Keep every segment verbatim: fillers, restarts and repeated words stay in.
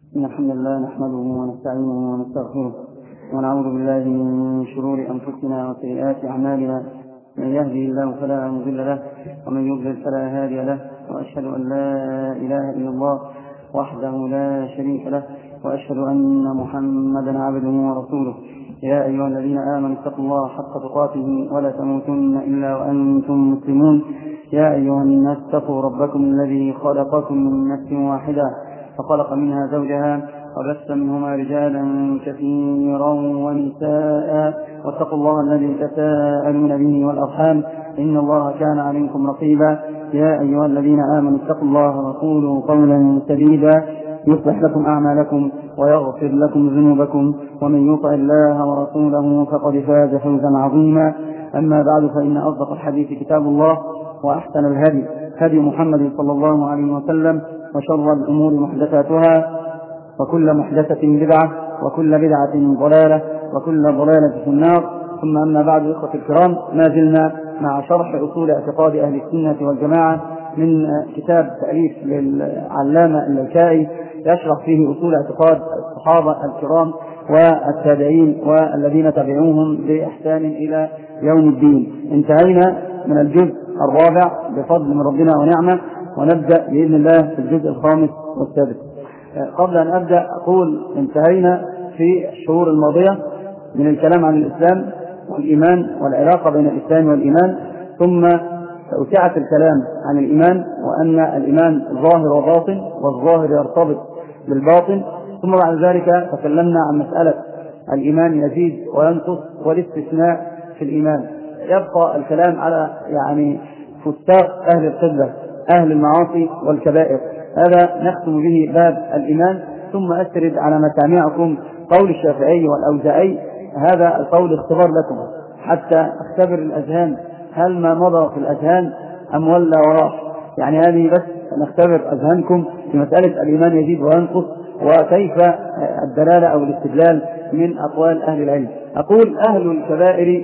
إن الحمد لله نحمده ونستعينه ونستغفره ونعوذ بالله من شرور أنفسنا وسيئات أعمالنا. من يهده الله فلا مضل له ومن يضلل فلا هادي له، وأشهد أن لا إله إلا الله وحده لا شريك له، وأشهد أن محمدا عبده ورسوله. يا أيها الذين آمنوا اتقوا الله حق تقاته ولا تموتن إلا وأنتم مسلمون. يا أيها الناس اتقوا ربكم الذي خلقكم من نفس واحدة فخلق منها زوجها وبث منهما رجالا كثيرا ونساء، واتقوا الله الذي تساءلون به والأرحام إن الله كان عليكم رقيبا. يا أيها الذين آمنوا اتقوا الله وقولوا قولا سديدا يصلح لكم أعمالكم ويغفر لكم ذنوبكم، ومن يطع الله ورسوله فقد فاز فوزا عظيما. أما بعد، فإن أصدق الحديث كتاب الله، وأحسن الهدي هدي محمد صلى الله عليه وسلم، وشر الأمور محدثاتها، وكل محدثة بدعة، وكل بدعة ضلالة، وكل ضلالة في النار. ثم أما بعد، إخوة الكرام، ما زلنا مع شرح أصول اعتقاد أهل السنة والجماعة من كتاب تأليف للعلامة اللالكائي يشرح فيه أصول اعتقاد الصحابة الكرام والتابعين والذين تبعوهم بإحسان إلى يوم الدين. انتهينا من الجزء الرابع بفضل من ربنا ونعمة، ونبدأ بإذن الله في الجزء الخامس والسادس. قبل أن أبدأ أقول انتهينا في الشهور الماضية من الكلام عن الإسلام والإيمان والعلاقة بين الإسلام والإيمان، ثم أوسعت الكلام عن الإيمان وأن الإيمان ظاهر وباطن، والظاهر يرتبط بالباطن. ثم بعد ذلك تكلمنا عن مسألة الإيمان يزيد وينقص والاستثناء في الإيمان. يبقى الكلام على يعني فساق أهل القبلة، أهل المعاصي والكبائر. هذا نختم به باب الإيمان. ثم أسرد على مسامعكم قول الشافعي والأوزاعي. هذا القول اختبار لكم حتى اختبر الأذهان، هل ما مضى في الأذهان أم ولا وراح؟ يعني هذه بس نختبر أذهانكم في مسألة الإيمان يزيد وينقص، وكيف الدلالة أو الاستدلال من أقوال أهل العلم. أقول أهل الكبائر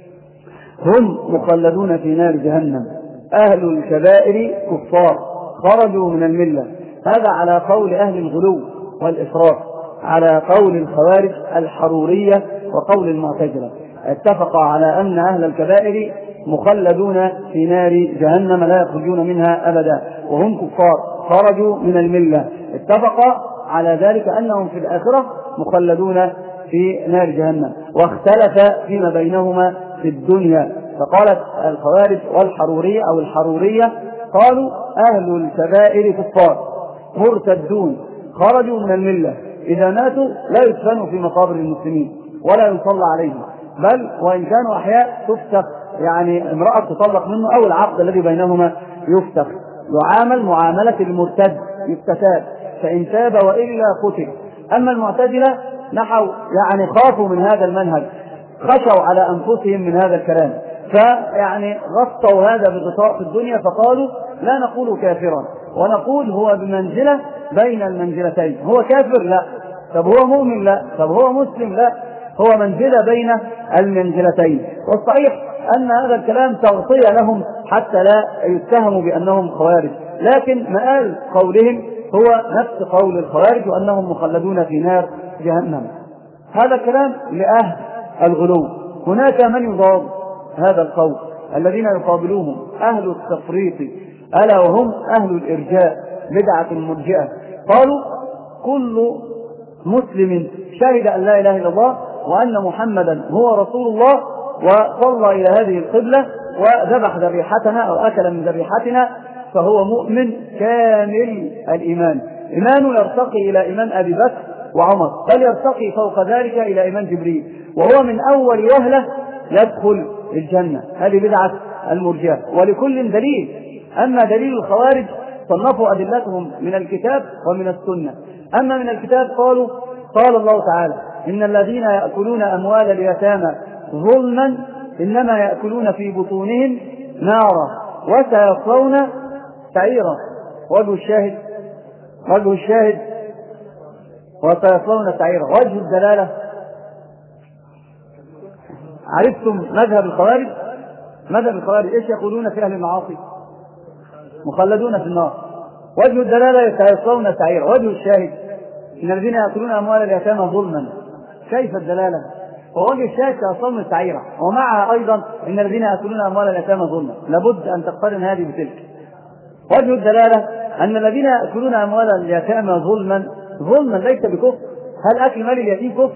هم مخلدون في نار جهنم. أهل الكبائر كفار خرجوا من الملة. هذا على قول أهل الغلو والإفراط، على قول الخوارج الحرورية وقول المعتزلة. اتفقوا على أن أهل الكبائر مخلدون في نار جهنم لا يخرجون منها أبدا، وهم كفار خرجوا من الملة. اتفقوا على ذلك أنهم في الآخرة مخلدون في نار جهنم، واختلف فيما بينهما في الدنيا. فقالت الخوارج والحرورية أو الحرورية قالوا أهل الكبائر كفار مرتدون خرجوا من الملة، إذا ماتوا لا يدفنوا في مقابر المسلمين ولا يصلى عليهم، بل وإن كانوا أحياء تفسخ، يعني امرأة تطلق منه أو العقد الذي بينهما يفسخ، يعامل معاملة المرتد يستتاب، فإن تاب وإلا قتل. أما المعتزلة نحوا يعني خافوا من هذا المنهج، خشوا على أنفسهم من هذا الكلام، فيعني غطوا هذا بغطاء في الدنيا، فقالوا لا نقول كافرا، ونقول هو بمنزلة بين المنزلتين. هو كافر؟ لا. طب هو مؤمن؟ لا. طب هو مسلم؟ لا. هو منزلة بين المنزلتين. والصحيح أن هذا الكلام تغطية لهم حتى لا يتهموا بأنهم خوارج، لكن مآل قولهم هو نفس قول الخوارج، وأنهم مخلدون في نار جهنم. هذا كلام لأهل الغلو. هناك من يضاد هذا القول الذين يقابلوهم أهل التفريط، ألا وهم أهل الإرجاء، بدعة المرجئة. قالوا كل مسلم شهد أن لا إله إلا الله وأن محمدا هو رسول الله وصلى إلى هذه القبلة وذبح ذبيحتنا أو أكل من ذبيحتنا فهو مؤمن كامل الإيمان. إيمانه يرتقي إلى إيمان أبي بكر وعمر، بل يرتقي فوق ذلك إلى إيمان جبريل، وهو من أول وهلة يدخل الجنة. هذه بدعة المرجئة، ولكل دليل. أما دليل الخوارج صنفوا أدلتهم من الكتاب ومن السنة. أما من الكتاب قالوا قال الله تعالى إن الذين يأكلون أموال اليتامى ظلما إنما يأكلون في بطونهم نارا وسيصلون سعيرا. وجه الشاهد وجه الشاهد وسيصلون سعيرا. وجه الدلالة عرفتم مذهب الخوارج؟ مذهب الخوارج إيش يقولون في أهل المعاصي؟ مخلدون في النار. وجه الدلالة سيصلون سعيرا. وجه الشاهد إن الذين يأكلون أموال اليتامى ظلما، كيف الدلالة؟ ووجه الشاهد كأصل السعيرة، ومعها أيضا إن الذين يأكلون أموال اليتامى ظلما، لابد أن تقترن هذه بتلك. وجه الدلالة أن الذين يأكلون أموال اليتامى ظلما، ظلما ليس بكفر. هل أكل مال اليتيم كفر؟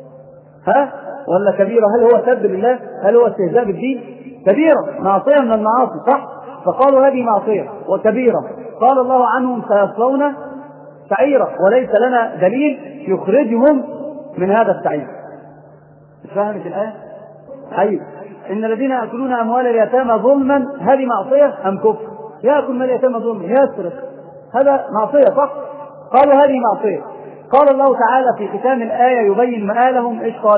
ها؟ ولا كبيرة؟ هل هو سب لله؟ هل هو استهزاء بالدين؟ كبيرة، معصية من المعاصي، صح؟ فقالوا هذه معصية وكبيرة، قال الله عنهم سيصلون سعيرة، وليس لنا دليل يخرجهم من هذا السعير. فهمت الآية؟ أيوة. إن الذين يأكلون أموال اليتامى ظلما، هذه معصية أم كفر؟ يأكل مال اليتامى ظلما، يسرق، هذا معصية، صح؟ قالوا هذه معصية. قال الله تعالى في ختام الآية يبين مآلهم، إيش قال؟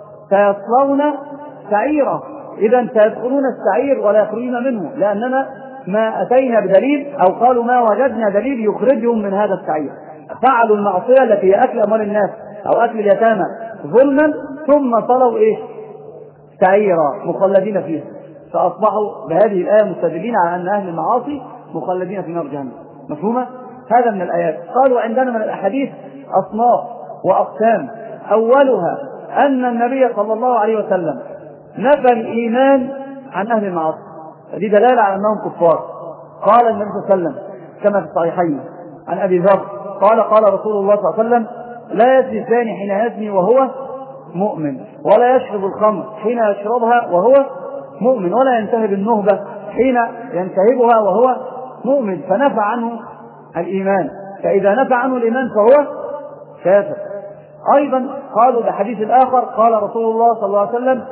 سيصلون سعيرة. إذا سيدخلون السعير ولا يخرجون منه، لأننا ما أتينا بدليل، أو قالوا ما وجدنا دليل يخرجهم من هذا السعير. فعلوا المعصية التي هي أكل أموال الناس أو أكل اليتامى ظلما، ثم صلوا إيش؟ سعيرا مخلدين فيها، فأصبحوا بهذه الآية مستدلين على أن أهل المعاصي مخلدين في نار جهنم. مفهومة؟ هذا من الآيات. قالوا عندنا من الأحاديث أصناف وأقسام، أولها أن النبي صلى الله عليه وسلم نفى الإيمان عن أهل المعاصي، هذه دلالة على أنهم كفار. قال النبي صلى الله عليه وسلم كما في الصحيحين عن أبي ذر قال قال رسول الله صلى الله عليه وسلم لا يزني الزاني حين يزني وهو مؤمن، ولا يشرب الخمر حين يشربها وهو مؤمن، ولا ينتهب النهبة حين ينتهبها وهو مؤمن، فنفى عنه الإيمان. فإذا نفى عنه الإيمان فهو كافر. أيضا قالوا بحديث الآخر قال رسول الله صلى الله عليه وسلم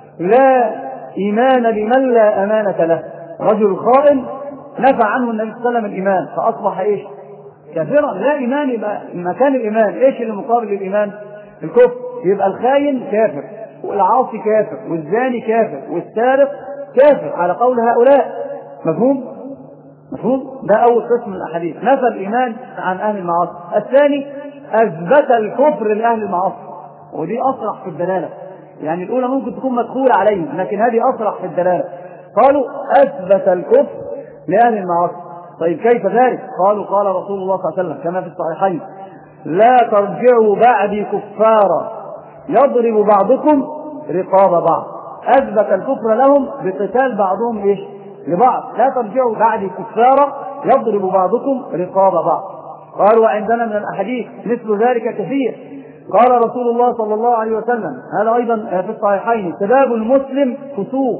لا إيمان لمن لا أمانة له. رجل خائن نفى عنه النبي صلى الله عليه وسلم الإيمان فأصبح إيش؟ كافرا. لا إيمان، يبقى مكان الإيمان إيش اللي مقابل للإيمان؟ الكفر. يبقى الخاين كافر، والعاصي كافر، والزاني كافر، والسارق كافر على قول هؤلاء. مفهوم؟ مفهوم؟ ده أول قسم من الأحاديث، نفى الإيمان عن أهل المعاصي. الثاني أثبت الكفر لأهل المعاصي، ودي أصرح في الدلالة. يعني الأولى ممكن تكون مدخولة عليهم، لكن هذه أصرح في الدلالة. قالوا أثبت الكفر لأهل المعاصي. طيب كيف ذلك؟ قالوا قال رسول الله صلى الله عليه وسلم كما في الصحيحين لا ترجعوا بعدي كفارا يضرب بعضكم رقاب بعض. أثبت الكفر لهم بقتال بعضهم إيش؟ لبعض. لا ترجعوا بعدي كفارا يضرب بعضكم رقاب بعض. قالوا عندنا من الأحاديث مثل ذلك كثير. قال رسول الله صلى الله عليه وسلم هذا أيضا في الصحيحين سباب المسلم فسوق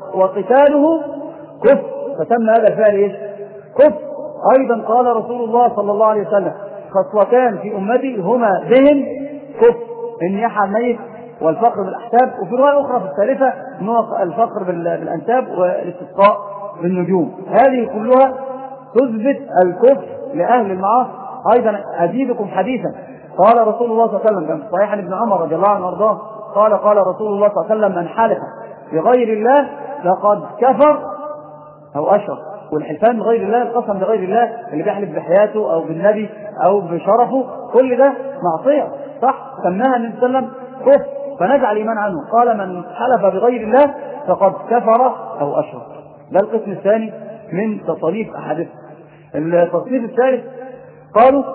وقتاله كفر، فسمى هذا الفعل إيش؟ كفر. أيضا قال رسول الله صلى الله عليه وسلم خصلتان في أمتي هما بهم كفر، النياحة الميت والفقر بالأحساب، وفي رواية أخرى في الثالثة الفقر بالأنساب والاستسقاء بالنجوم. هذه كلها تثبت الكفر لأهل المعاصي. أيضا أزيدكم حديثا قال رسول الله صلى الله عليه وسلم في صحيح عن ابن عمر رضي الله عنه وارضاه قال قال رسول الله صلى الله عليه وسلم من حلف بغير الله لقد كفر أو أشرك. والحلفان بغير الله، القسم بغير الله، اللي بيحلف بحياته أو بالنبي أو بشرفه، كل ده معصية، صح؟ سماها النبي صلى الله عليه وسلم كفر، فنزع الإيمان عنه. قال من حلف بغير الله فقد كفر أو أشرك. ده القسم الثاني من تصنيف أحاديث. التصنيف الثالث قالوا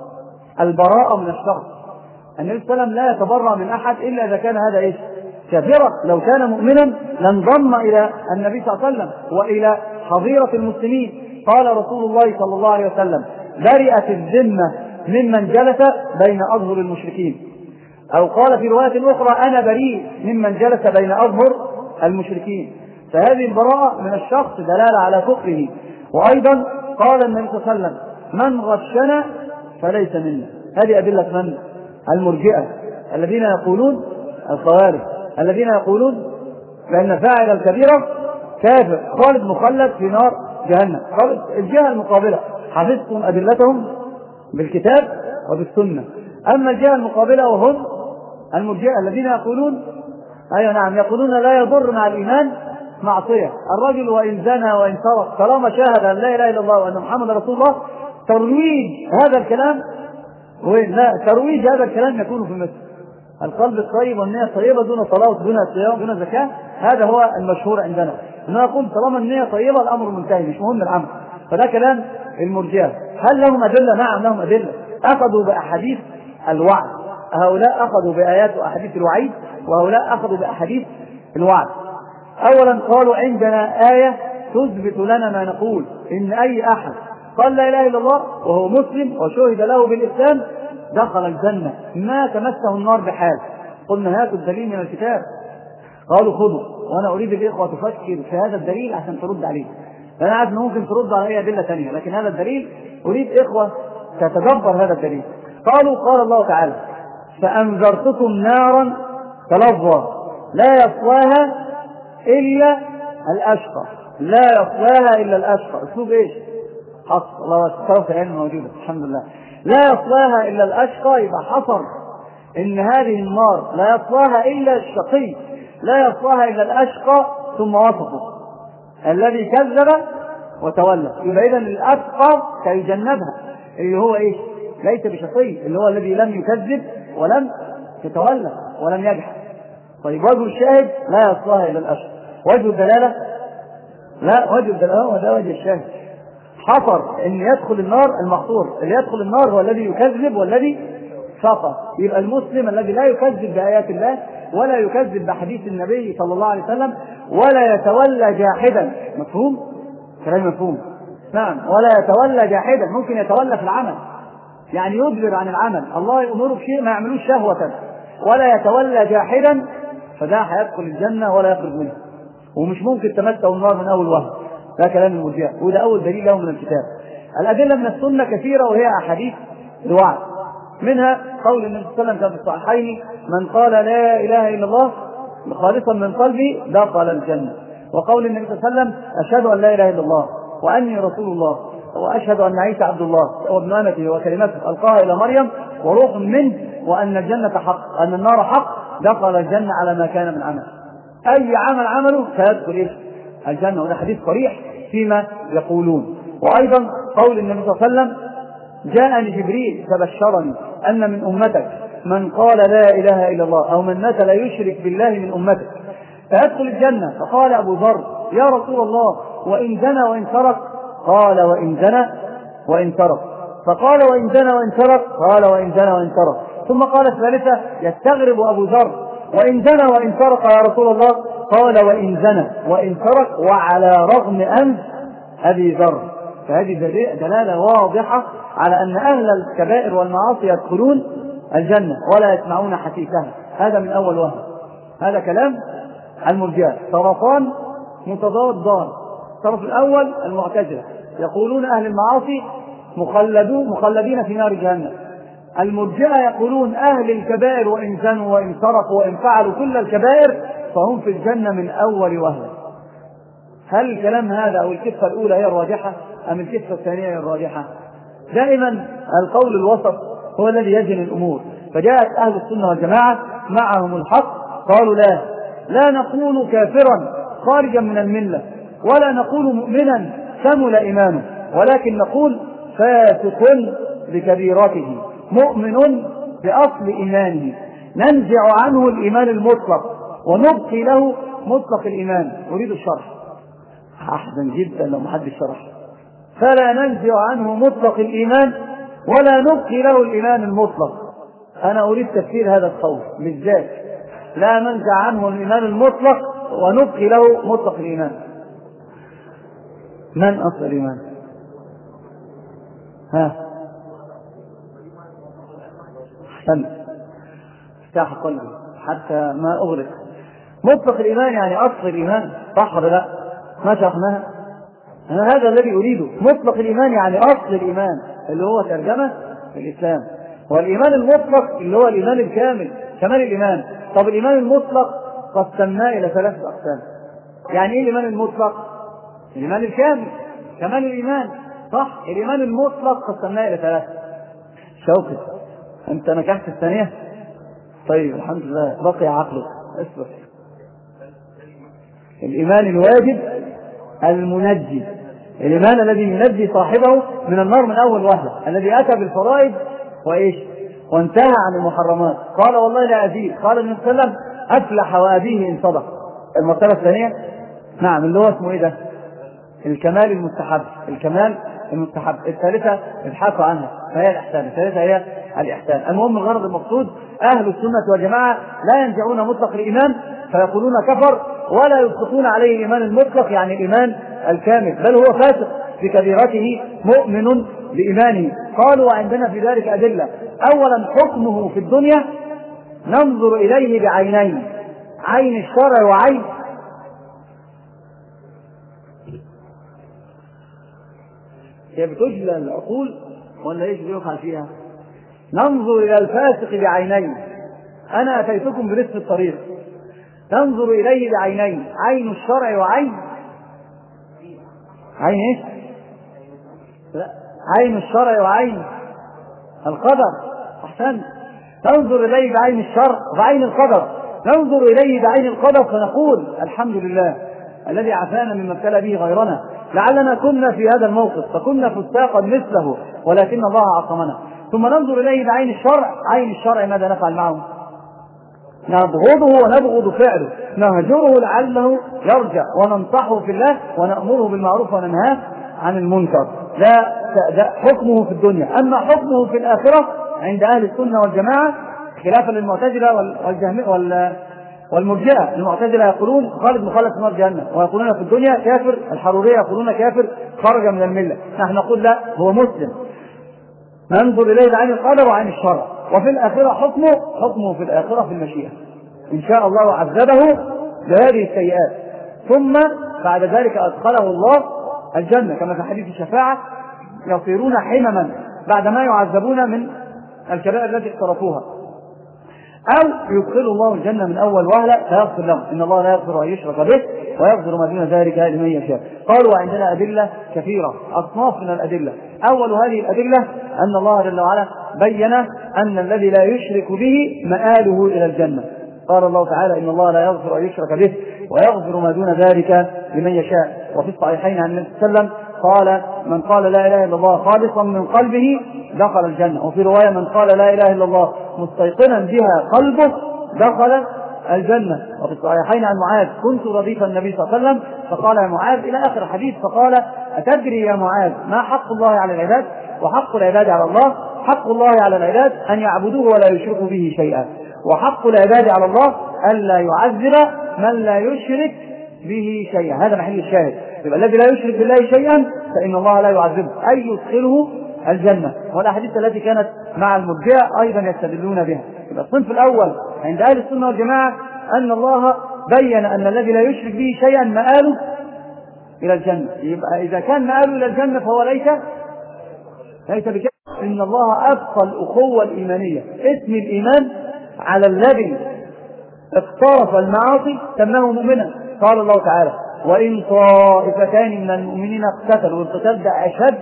البراءة من الشرك. النبي صلى الله عليه وسلم لا يتبرأ من أحد إلا إذا كان هذا إيش؟ كافرا. لو كان مؤمنا لانضم إلى النبي صلى الله عليه وسلم وإلى حظيرة المسلمين. قال رسول الله صلى الله عليه وسلم برئت الذمة ممن جلس بين أظهر المشركين، أو قال في رواية أخرى أنا بريء ممن جلس بين أظهر المشركين. فهذه البراءة من الشخص دلالة على كفره. وأيضا قال النبي صلى الله عليه وسلم من غشنا فليس منا. هذه أدلة من؟ المرجئة الذين يقولون، الخوارج الذين يقولون بأن فاعل الكبيرة كافر خالد مخلد في نار جهنم. الجهة المقابلة حفظتم أدلتهم بالكتاب وبالسنة. أما الجهة المقابلة وهم المرجئة الذين يقولون أيوة نعم يقولون لا يضر مع الإيمان معصية. الرجل وإن زنى وإن سرق طالما شاهد أن لا إله إلا الله وأن محمد رسول الله، ترويج هذا الكلام وين؟ لا، ترويج هذا الكلام يكون في مثل القلب الطيب والنية الطيبة دون صلاة دون صيام دون زكاة. هذا هو المشهور عندنا. أنا أقول طالما النية طيبة الأمر منتهي، مش مهم العمل. فده كلام المرجئة. هل لهم أدلة؟ نعم لهم أدلة. أخذوا بأحاديث الوعد. هؤلاء أخذوا بآيات وأحاديث الوعيد، وهؤلاء أخذوا بأحاديث الوعد. أولا قالوا عندنا آية تثبت لنا ما نقول، إن أي أحد قال لا إله إلا الله وهو مسلم وشهد له بالإسلام دخل الجنة ما تمسه النار بحال. قلنا هاتوا الدليل من الكتاب، قالوا خذوا، وأنا أريد الإخوة تفكر في هذا الدليل عشان ترد عليه. أنا عارف أنه ممكن ترد على أي أدلة ثانية، لكن هذا الدليل أريد إخوة تتدبر هذا الدليل. قالوا قال الله تعالى فأنذرتكم نارا تلظى لا يصلاها إلا الأشقى، لا يصلاها إلا الأشقى. أسلوب إيش؟ حصر. الله أكبر، علم موجودة الحمد لله. لا يصلاها إلا الأشقى، يبقى حصر إن هذه النار لا يصلاها إلا الشقي، لا يصلاها إلا الأشقى، ثم وصفه الذي كذب وتولى. يبقى إذن الأشقى سيجنبها، اللي هو إيش؟ ليس بشقي، اللي هو الذي لم يكذب ولم يتولى ولم يجحد. طيب وجه الشاهد لا يصلاها إلا الأشقى. وجه الدلالة لا، وجه الدلالة وده وجه الشاهد. حصر ان يدخل النار المحصور، اللي يدخل النار هو الذي يكذب والذي شقى. يبقى المسلم الذي لا يكذب بآيات الله ولا يكذب بحديث النبي صلى الله عليه وسلم ولا يتولى جاحدا. مفهوم؟ كلام مفهوم؟ نعم. ولا يتولى جاحدا، ممكن يتولى في العمل، يعني يدبر عن العمل، الله يأمره بشيء ما يعملوش شهوة، ولا يتولى جاحدا، فده هيدخل الجنة ولا يخرج منها، ومش ممكن تمسه النار من أول وهله. ده كلام المرجئة، وده أول دليل له من الكتاب. الأدلة من السنة كثيرة وهي أحاديث الوعد، منها قول النبي صلى الله عليه وسلم في الصحيحين من قال لا إله إلا الله خالصا من قلبي دخل الجنة. وقول النبي صلى الله عليه وسلم أشهد أن لا إله إلا الله وأني رسول الله وأشهد أن عيسى عبد الله وابن أمته وكلمته ألقاها إلى مريم وروح منه وأن الجنة حق أن النار حق دخل الجنة على ما كان من عمل. أي عمل عمله سيدخل إيش؟ الجنة. وده حديث صريح فيما يقولون. وأيضا قول النبي صلى الله عليه وسلم جاءني جبريل فبشرني أن من أمتك من قال لا إله إلا الله أو من مات لا يشرك بالله من أمتك فيدخل الجنة. فقال أبو ذر يا رسول الله وإن زنى وإن سرق؟ قال وإن زنى وإن سرق. فقال وإن زنى وإن سرق؟ قال وإن زنى وإن سرق. ثم قال الثالثة يستغرب أبو ذر وإن زنى وإن سرق يا رسول الله؟ قال وإن زنى وإن سرق وعلى رغم أنف أبي ذر. فهذه دلالة واضحة على أن أهل الكبائر والمعاصي يدخلون الجنة ولا يسمعون حسيسها. هذا من أول وهم. هذا كلام المرجئة، طرفان متضادان. الطرف الأول المعتزلة يقولون أهل المعاصي مخلدون مخلدين في نار جهنم. المرجئة يقولون أهل الكبائر وإن زنوا وإن سرقوا وإن فعلوا كل الكبائر فهم في الجنة من أول وهلة. هل الكلام هذا أو الكفة الأولى هي الراجحة أم الكفة الثانية هي الراجحة؟ دائما القول الوسط هو الذي يجن الأمور. فجاءت أهل السنة والجماعة معهم الحق قالوا لا لا نقول كافرا خارجا من الملة ولا نقول مؤمنا كمل إيمانه، ولكن نقول فاسق بكبيرته مؤمن بأصل إيمانه ننزع عنه الإيمان المطلق ونبقي له مطلق الإيمان. أريد الشرح. أحسن جدا لو محدش شرح. فلا ننزع عنه مطلق الإيمان ولا نبقي له الإيمان المطلق. أنا أريد تفسير هذا القول بالذات، لا ننزع عنه الإيمان المطلق ونبقي له مطلق الإيمان. من أصل الإيمان؟ ها أحسن افتح قلبي حتى ما أغرق. مطلق الإيمان يعني أصل الإيمان، صح ولا لا؟ ما شرحناها؟ أنا هذا الذي أريده. مطلق الإيمان يعني أصل الإيمان اللي هو ترجمة الإسلام، والإيمان المطلق اللي هو الإيمان الكامل كمال الإيمان. طب الإيمان المطلق قسمناه إلى ثلاثة أقسام. يعني إيه الإيمان المطلق؟ الإيمان الكامل كمال الإيمان، صح؟ الإيمان المطلق قسمناه إلى ثلاثة. شوقي أنت نجحت الثانية؟ طيب الحمد لله بقي عقلك. اصبر. الإيمان الواجب المنجي، الإيمان الذي ينجي صاحبه من النار من أول وهلة، الذي أتى بالفرائض وإيش وانتهى عن المحرمات. قال والله لا أزيد. قال النبي صلى الله عليه وسلم أفلح وأبيه إن صدق. المرتبة الثانية نعم اللي هو اسمه إيه ده؟ الكمال المستحب، الكمال المستحب، الثالثة ابحثوا عنها فهي الإحسان، الثالثة هي الإحسان. المهم الغرض المقصود أهل السنة والجماعة لا ينزعون مطلق الإيمان فيقولون كفر، ولا يطلقون عليه الإيمان المطلق يعني الإيمان الكامل، بل هو فاسق بكبيرته مؤمن بإيمانه. قالوا وعندنا في ذلك أدلة. أولا حكمه في الدنيا ننظر إليه بعينين، عين الشرع وعين هي بتجلى العقول ولا ايش بيقع فيها؟ ننظر الى الفاسق بعينين، انا اتيتكم بنصف الطريق، ننظر اليه بعينين، عين الشرع وعين عين ايش؟ لا، عين الشرع وعين القدر. احسنت، ننظر اليه بعين الشرع وعين القدر. ننظر اليه بعين القدر فنقول الحمد لله الذي عافانا مما ابتلى به غيرنا، لعلنا كنا في هذا الموقف فكنا فساقا مثله ولكن الله عصمنا. ثم ننظر اليه بعين الشرع، عين الشرع ماذا نفعل معه؟ نبغضه ونبغض فعله، نهجره لعله يرجع، وننصحه في الله، ونأمره بالمعروف وننهاه عن المنكر. لا حكمه في الدنيا. أما حكمه في الآخرة عند أهل السنة والجماعة خلافا للمعتزلة والجهمية والمرجئة. المعتزلة يقولون خالد مخلد في نار جهنم، ويقولون في الدنيا كافر. الحرورية يقولون كافر خرج من الملة. نحن نقول لا، هو مسلم. ننظر إليه بعين القدر وعين الشرع. وفي الآخرة حكمه حكمه في الآخرة في المشيئة، إن شاء الله عذبه بهذه السيئات ثم بعد ذلك أدخله الله الجنة، كما في حديث الشفاعة يصيرون حمما بعدما يعذبون من الكبائر التي اقترفوها، أو يدخل الله الجنة من أول وهلة فيغفر لهم، إن الله لا يغفر أن يشرك به ويغفر ما دون ذلك لمن يشاء. قالوا وعندنا أدلة كثيرة، أصناف من الأدلة. أول هذه الأدلة أن الله جل وعلا بين أن الذي لا يشرك به مآله إلى الجنة. قال الله تعالى إن الله لا يغفر أن يشرك به ويغفر ما دون ذلك لمن يشاء. وفي الصحيحين عن النبي صلى الله عليه وسلم قال من قال لا إله إلا الله خالصا من قلبه دخل الجنة. وفي رواية من قال لا إله إلا الله مستيقنا بها قلبه دخل الجنة. وفي الصحيحين عن معاذ كنت رديف النبي صلى الله عليه وسلم فقال يا معاذ إلى آخر الحديث، فقال أتدري يا معاذ ما حق الله على العباد وحق العباد على الله؟ حق الله على العباد أن يعبدوه ولا يشركوا به شيئا، وحق العباد على الله ألا يعذب من لا يشرك به شيئا. هذا محل الشاهد. يبقى الذي لا يشرك بالله شيئا فإن الله لا يعذبه أي يدخله الجنة. والأحاديث التي كانت مع المرجئة أيضا يستدلون بها. يبقى الصنف الأول عند أهل السنة والجماعة أن الله بين أن الذي لا يشرك به شيئا مآله إلى الجنة. يبقى إذا كان مآله إلى الجنة فهو ليس ليس بكذا. إن الله أبقى الأخوة الإيمانية، اسم الإيمان على الذي اقترف المعاصي سماه مؤمنا. قال الله تعالى وإن طائفتان من المؤمنين اقتتلوا، والقتال ده أشد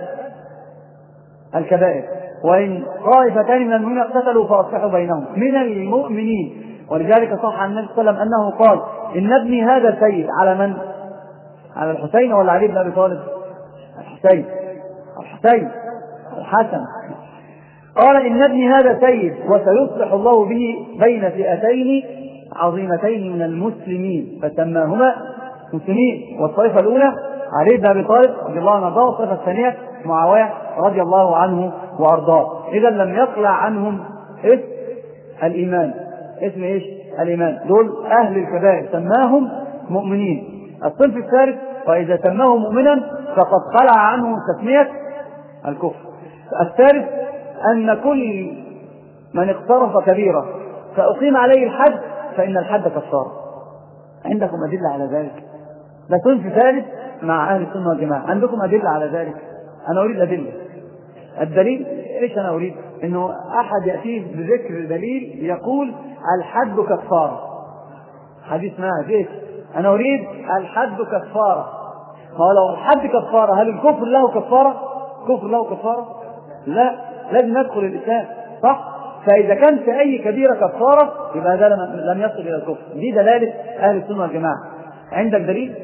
الكبائر، وإن طائفتان من المؤمنين اقتتلوا فأصلحوا بينهم من المؤمنين. ولذلك صح عن النبي صلى الله عليه وسلم أنه قال إن ابني هذا سيد على من؟ على الحسين ولا علي بن أبي طالب؟ الحسين الحسين الحسن. قال إن ابني هذا سيد وسيصلح الله به بين فئتين عظيمتين من المسلمين، فسماهما مسلمين. والطائفة الأولى علي بن أبي طالب رضي الله عنه وارضاه، والطائفة الثانية معاوية رضي الله عنه وارضاه. إذا لم يطلع عنهم اسم الإيمان. اسم إيش؟ الإيمان. دول أهل الكبائر سماهم مؤمنين. الصنف الثالث وإذا سماه مؤمنا فقد خلع عنه تسمية الكفر. الثالث أن كل من اقترف كبيرة فأقيم عليه الحد فإن الحد كفارة. عندكم أدلة على ذلك؟ ده صنف ثالث مع أهل السنة والجماعة. عندكم أدلة على ذلك؟ أنا أريد أدلة. الدليل إيش أنا أريد؟ إنه أحد يأتيه بذكر دليل يقول الحد كفارة. حديث ما جيش أنا أريد الحد كفارة. ما لو الحد كفارة هل الكفر له كفارة؟ كفر له كفارة؟ لا، لازم ندخل الإسلام صح؟ فإذا كان في أي كبيرة كفارة يبقى هذا لم يصل إلى الكفر. دي دلالة أهل السنة والجماعة. عندك دليل؟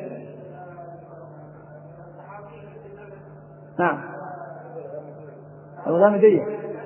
نعم. الغامدية.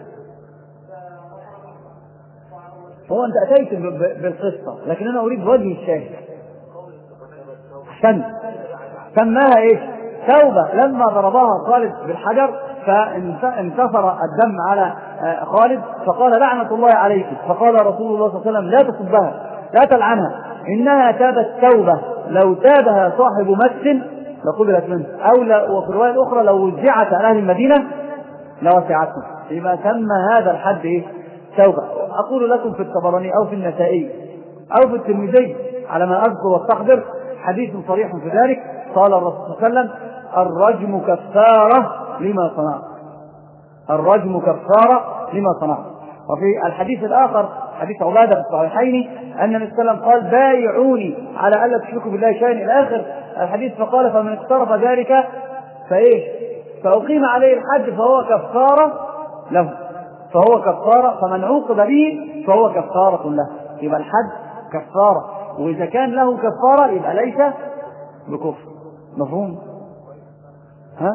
هو أنت أتيت بالقصة لكن أنا أريد وجه الشاهد. أحسن. سماها إيش؟ توبة لما ضربها خالد بالحجر فانتصر الدم على خالد فقال لعنة الله عليك، فقال رسول الله صلى الله عليه وسلم لا تصبها لا تلعنها إنها تابت توبة لو تابها صاحب مس لقبلت منه، أو وفي الرواية الأخرى لو وزعت على أهل المدينة لوسعتهم. يبقى سمى هذا الحد إيه؟ توبة. أقول لكم في الطبراني أو في النسائي أو في الترمذي على ما أذكر واستحضر حديث صريح في ذلك، قال الرسول صلى الله عليه وسلم الرجم كفارة لما صنع، الرجم كفارة لما صنع. وفي الحديث الآخر حديث عبادة في الصحيحين أن النبي صلى الله عليه وسلم قال بايعوني على ألا تشركوا بالله شيئا إلى آخر الحديث، فقال فمن اقترف ذلك فإيش فأقيم عليه الحد فهو كفارة له، فهو كفارة، فمن عوقب به فهو كفارة له. يبقى الحد كفارة، وإذا كان له كفارة يبقى ليس بكفر. مفهوم؟ ها؟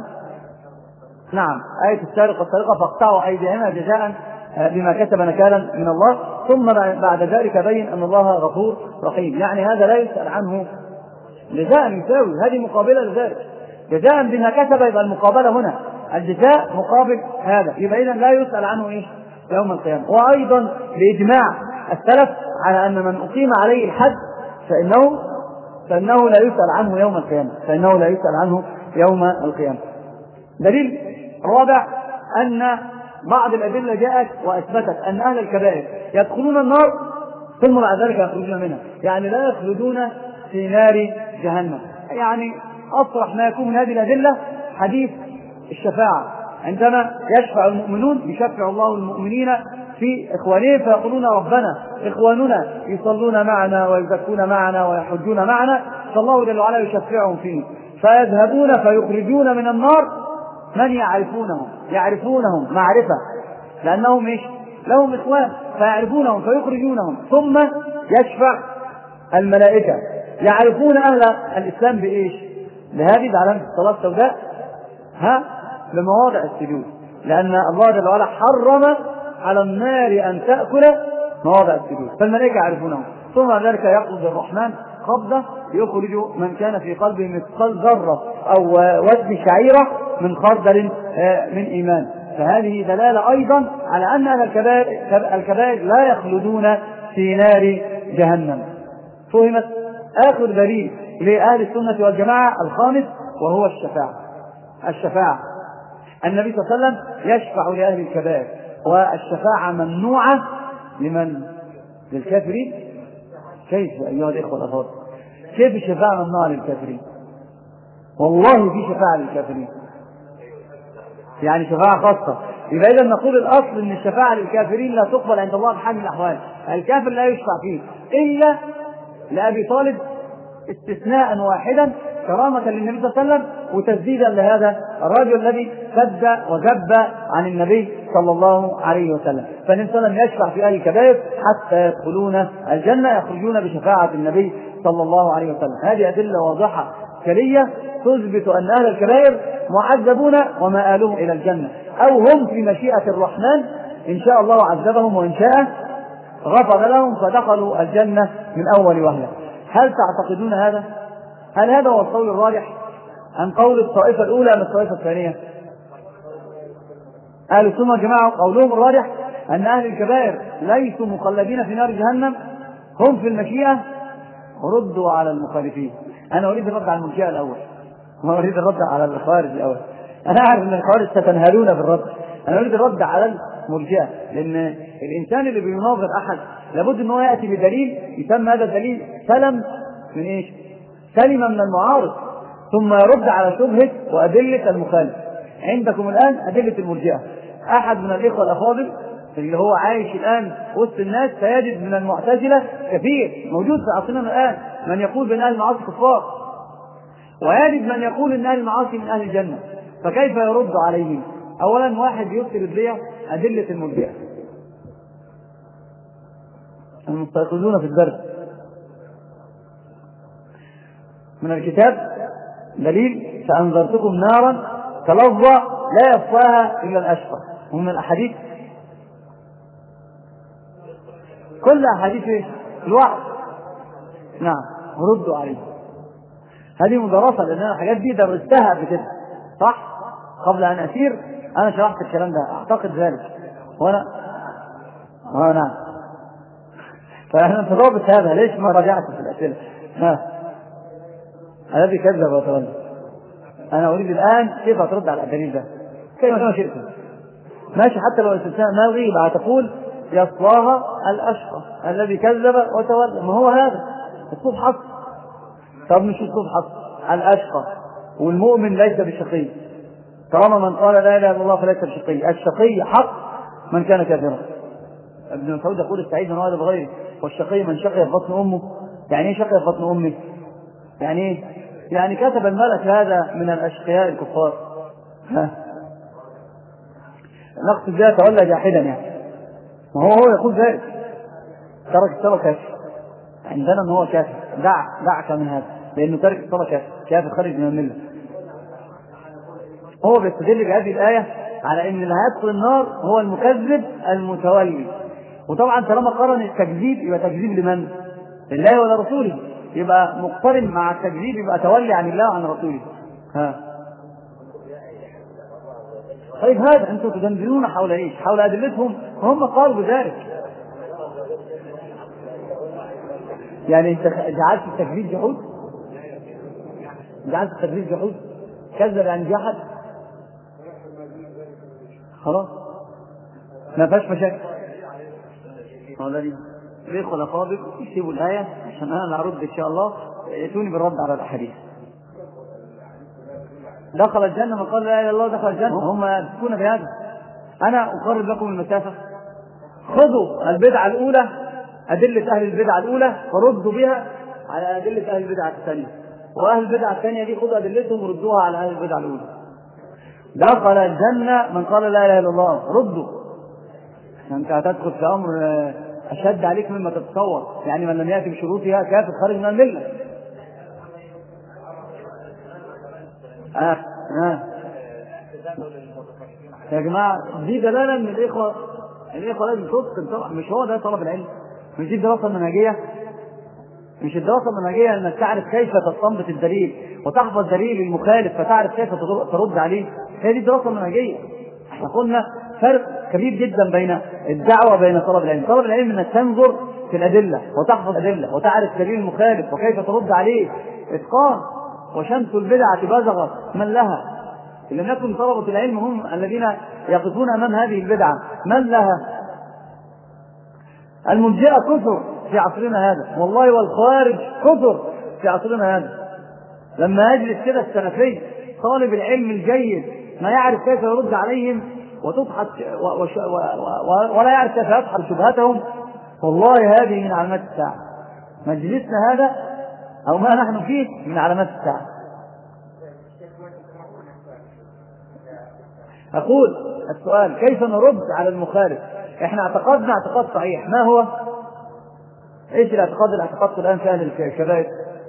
نعم. آية السارق والسارقة فاقطعوا أيديهما جزاء بما كسب نكالا من الله، ثم بعد ذلك بين أن الله غفور رحيم. يعني هذا لا يسأل عنه جزاء يساوي، هذه مقابلة لذلك، جزاء بما كسب. يبقى المقابلة هنا الجزاء مقابل هذا، يبقى إذن لا يسأل عنه إيه يوم القيامة. وأيضا بإجماع السلف على أن من أقيم عليه الحد فإنه فإنه لا يسأل عنه يوم القيامة، فإنه لا يسأل عنه يوم القيامة. دليل رابع أن بعض الأدلة جاءت وأثبتت أن أهل الكبائر يدخلون النار ثم بعد ذلك يخرجون منها، يعني لا يخلدون في نار جهنم. يعني أصرح ما يكون من هذه الأدلة حديث الشفاعة، عندما يشفع المؤمنون يشفع الله المؤمنين في إخوانهم فيقولون ربنا إخواننا يصلون معنا ويزكون معنا ويحجون معنا، فالله جل وعلا يشفعهم فيه فيذهبون فيخرجون من النار من يعرفونهم يعرفونهم معرفة لأنهم إيش لهم إخوان فيعرفونهم فيخرجونهم، ثم يشفع الملائكة يعرفون أهل الإسلام بإيش بهذه علامة الصلاة السوداء ها بمواضع السجود، لأن الله جل وعلا حرم على النار أن تأكل مواضع السجود، فالملائكة يعرفونهم. ثم ذلك يقبض الرحمن قبضة يخرج من كان في قلبه مثقال ذرة أو وزن شعيرة من خردل من إيمان. فهذه دلالة أيضا على أن أهل الكبائر, الكبائر لا يخلدون في نار جهنم. فهمت؟ آخر دليل لأهل السنة والجماعة الخامس وهو الشفاعة. الشفاعة النبي صلى الله عليه وسلم يشفع لأهل الكبائر، والشفاعة ممنوعة لمن للكافرين. كيف أيها الإخوة الأفاضل كيف الشفاعة ممنوعة للكافرين؟ والله في شفاعة للكافرين، يعني شفاعة خاصة. يبقى إذا نقول الأصل أن الشفاعة للكافرين لا تقبل عند الله بحال من الأحوال، الكافر لا يشفع فيه إلا لأبي طالب استثناء واحدا كرامة للنبي صلى الله عليه وسلم وتسديدا لهذا الرجل الذي سد وذب عن النبي صلى الله عليه وسلم. فالنبي صلى الله عليه وسلم يشفع في أهل الكبائر حتى يدخلون الجنة يخرجون بشفاعة النبي صلى الله عليه وسلم. هذه أدلة واضحة كلية تثبت أن أهل الكبائر معذبون ومآلهم إلى الجنة، أو هم في مشيئة الرحمن إن شاء الله عذبهم وإن شاء غفر لهم فدخلوا الجنة من أول وهلة. هل تعتقدون هذا؟ هل هذا هو القول الراجح عن قول الطائفة الأولى من الطائفة الثانية؟ أهل السنة والجماعة قولهم الراجح أن أهل الكبائر ليسوا مخلدين في نار جهنم، هم في المشيئة. ردوا على المخالفين. أنا أريد الرد على المرجئة الأول، ما أريد الرد على الخوارج الأول. أنا أعرف أن الخوارج ستنهلون في الرد، أنا أريد الرد على المرجئة، لأن الإنسان اللي بيناظر أحد لابد أنه يأتي بدليل يسمى هذا الدليل سلم من إيش؟ سلم من المعارض، ثم يرد على شبهة وأدلة المخالف. عندكم الآن أدلة المرجئة. أحد من الإخوة الأفاضل اللي هو عايش الآن وسط الناس سيجد من المعتزلة كثير موجود في عصرنا الآن من يقول بأن أهل المعاصي كفار، ويجد من يقول أن أهل المعاصي من أهل الجنة. فكيف يرد عليهم؟ أولا واحد يسرد لي أدلة المرجئة المستيقظون في الدرس من الكتاب دليل فأنذرتكم نارا تلظى لا يصلاها إلا الأشقى، ومن الأحاديث كل أحاديث الوعد. نعم ردوا عليه. هذه مدرسة، لأن أنا الحاجات دي درستها قبل كده صح؟ قبل أن أسير أنا شرحت الكلام ده أعتقد ذلك. وأنا آه نعم. فأنا تضابط هذا ليش ما رجعت في الأسئلة؟ ها الذي كذب وتولى. أنا أريد الآن كيف أترد على الدليل ده كيف ما شئت ماشي، حتى لو الاستثناء ملغي بعد تقول يصلاها الأشقى الذي كذب وتولى. ما هو هذا أسلوب حصر. طب مش أسلوب حصر الأشقى، والمؤمن ليس بشقي. طالما من قال لا إله إلا الله فليس بشقي. الشقي حق من كان كافرا. ابن مسعود يقول السعيد من هذا بغيره، والشقي من شقي في بطن أمه. يعني إيه شقي في بطن أمه؟ يعني إيه؟ يعني كتب الملك هذا من الأشقياء الكفار. ها نقصد ذا تولى جاحدا يعني. ما هو هو يقول ذلك ترك الصلاة كافر. عندنا ان هو كافر. دع دعك من هذا، لانه ترك الصلاة كافر، كافر خارج من الملة. هو بيستدل بهذه الآية على ان اللي هيدخل النار هو المكذب المتولي. وطبعا طالما قرن التكذيب يبقى تكذيب لمن؟ لله ولا رسوله، يبقى مقترن مع التكذيب يبقى تولي عن الله وعن رسوله. ها طيب هذا انتم تدندنون حول ايش؟ حول ادلتهم، هم قالوا بذلك. يعني انت جعلت التكذيب جحود؟ جعلت التكذيب جحود؟ كذب يعني جحد؟ خلاص ما فيهاش مشاكل. الاخوه الافاضل يكتبوا الايه عشان انا ارد ان شاء الله، ياتوني بالرد على الاحاديث. دخل الجنه من قال لا اله الا الله دخل الجنه، هم يمسكون بهذا. انا اقرب لكم المسافه. خذوا البدعه الاولى، ادله اهل البدعه الاولى، وردوا بها على ادله اهل البدعه الثانيه، واهل البدعه الثانيه دي خذوا ادلتهم وردوها على اهل البدعه الاولى. دخل الجنه من قال لا اله الا الله، ردوا. انت هتدخل في امر اشد عليك مما تتصور. يعني من لم ياتي بشروطها كافر خارج من المله. آه. آه. يا جماعه دي دلاله من الاخوه الاخوه لازم تتقن طبعا. مش هو ده طلب العلم؟ مش دي الدراسه المنهجيه؟ مش الدراسه المنهجيه انك تعرف كيف تستنبط الدليل وتحفظ دليل المخالف فتعرف كيف ترد عليه؟ هي دي الدراسه المنهجيه. احنا قلنا فرق كبير جدا بين الدعوه وبين طلب العلم. طلب العلم انك تنظر في الادله وتحفظ الادله وتعرف دليل المخالف وكيف ترد عليه اتقان. وشمس البدعه بزغت من لها. إن لم يكن طلبة العلم هم الذين يقفون امام هذه البدعه من لها. المرجئه كثر في عصرنا هذا والله، والخوارج كثر في عصرنا هذا. لما يجلس كده السلفي طالب العلم الجيد ما يعرف كيف يرد عليهم وتضحك ولا يعرف كيف يدحض شبهتهم، والله هذه من علامات الساعة. مجلسنا هذا أو ما نحن فيه من علامات الساعة. أقول السؤال كيف نرد على المخالف؟ احنا اعتقدنا اعتقاد صحيح. ما هو؟ ايش الاعتقاد اللي اعتقدته الآن في أهل الكبائر؟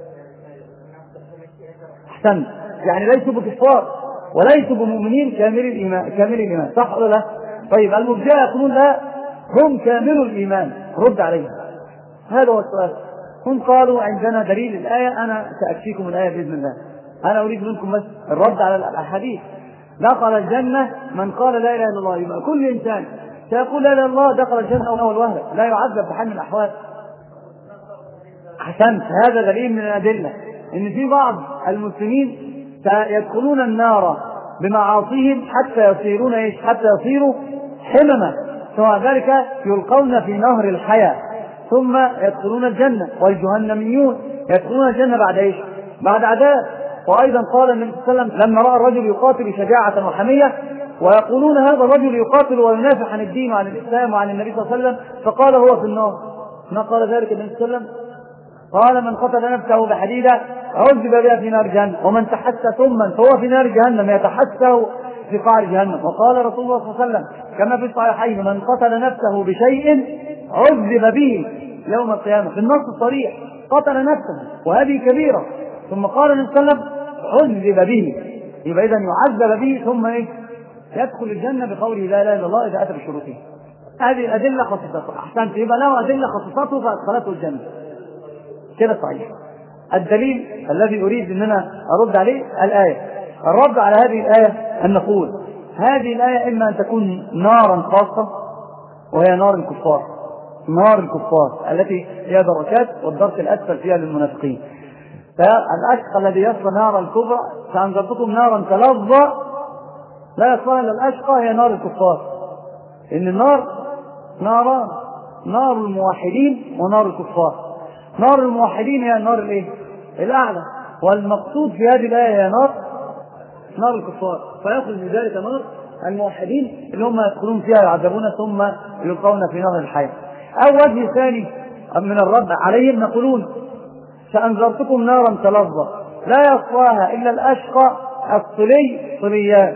احسنت، يعني ليسوا بكفار وليسوا بمؤمنين كامل الإيمان كامل الإيمان، صح ولا لا؟ طيب المرجئة يقولون لا هم كامل الإيمان، رد عليهم. هذا هو السؤال. هم قالوا عندنا دليل الآية، أنا سأكفيكم الآية بإذن الله. أنا أريد منكم بس الرد على الأحاديث. دخل الجنة من قال لا إله إلا الله. يبقى كل إنسان سيقول لا إله إلا الله دخل الجنة أول وهلة، لا يعذب بحال من الأحوال. أحسنت، هذا دليل من الأدلة إن في بعض المسلمين سيدخلون النار بمعاصيهم حتى يصيرون إيش؟ حتى يصيروا حمما، ثم ذلك يلقون في نهر الحياة ثم يدخلون الجنة. والجهنميون يدخلون الجنة بعد إيش؟ بعد عذاب. وأيضا قال النبي صلى الله عليه وسلم لما رأى الرجل يقاتل شجاعة وحمية ويقولون هذا الرجل يقاتل وينافع عن الدين وعن الإسلام وعن النبي صلى الله عليه وسلم، فقال هو في النار. ما قال ذلك النبي صلى الله عليه وسلم؟ قال من قتل نفسه بحديدة عذب بها في نار جهنم، ومن تحسى ثما فهو في نار جهنم يتحسى في قعر جهنم. وقال رسول الله صلى الله عليه وسلم كما في الصحيحين من قتل نفسه بشيء عذب به يوم القيامة. في النص الصريح قتل نفسه وهذه كبيرة، ثم قال النبي صلى الله عليه وسلم عذب به، يبقى إذن يعذب به ثم إيه؟ يدخل الجنة بقوله لا إله إلا الله إذا أتى بشروطه. هذه أدلة خصيصته. أحسنت، يبقى له أدلة خصيصته فأدخلته الجنة كده صحيح. الدليل الذي أريد أن أنا أرد عليه الآية. الرد على هذه الآية أن نقول هذه الآية إما أن تكون نارا خاصة وهي نار الكفار، نار الكفار التي هي دركات والدرك الأسفل فيها للمنافقين. فالأشقى الذي يصل نار الكفر فأنذرتكم نارا تلظى لا يصلها إلا الأشقى هي نار الكفار. إن النار ناران، نار الموحدين ونار الكفار. نار الموحدين هي النار الايه؟ الأعلى، والمقصود في هذه الآية هي نار نار الكفار. فيخرج من ذلك نار الموحدين اللي هم يدخلون فيها يعذبون ثم يلقون في نار الحياة. أو وجه ثاني من الرد عليهم نقولون فأنذرتكم نارا تلظى لا يصلاها إلا الأشقى الصلي صليان،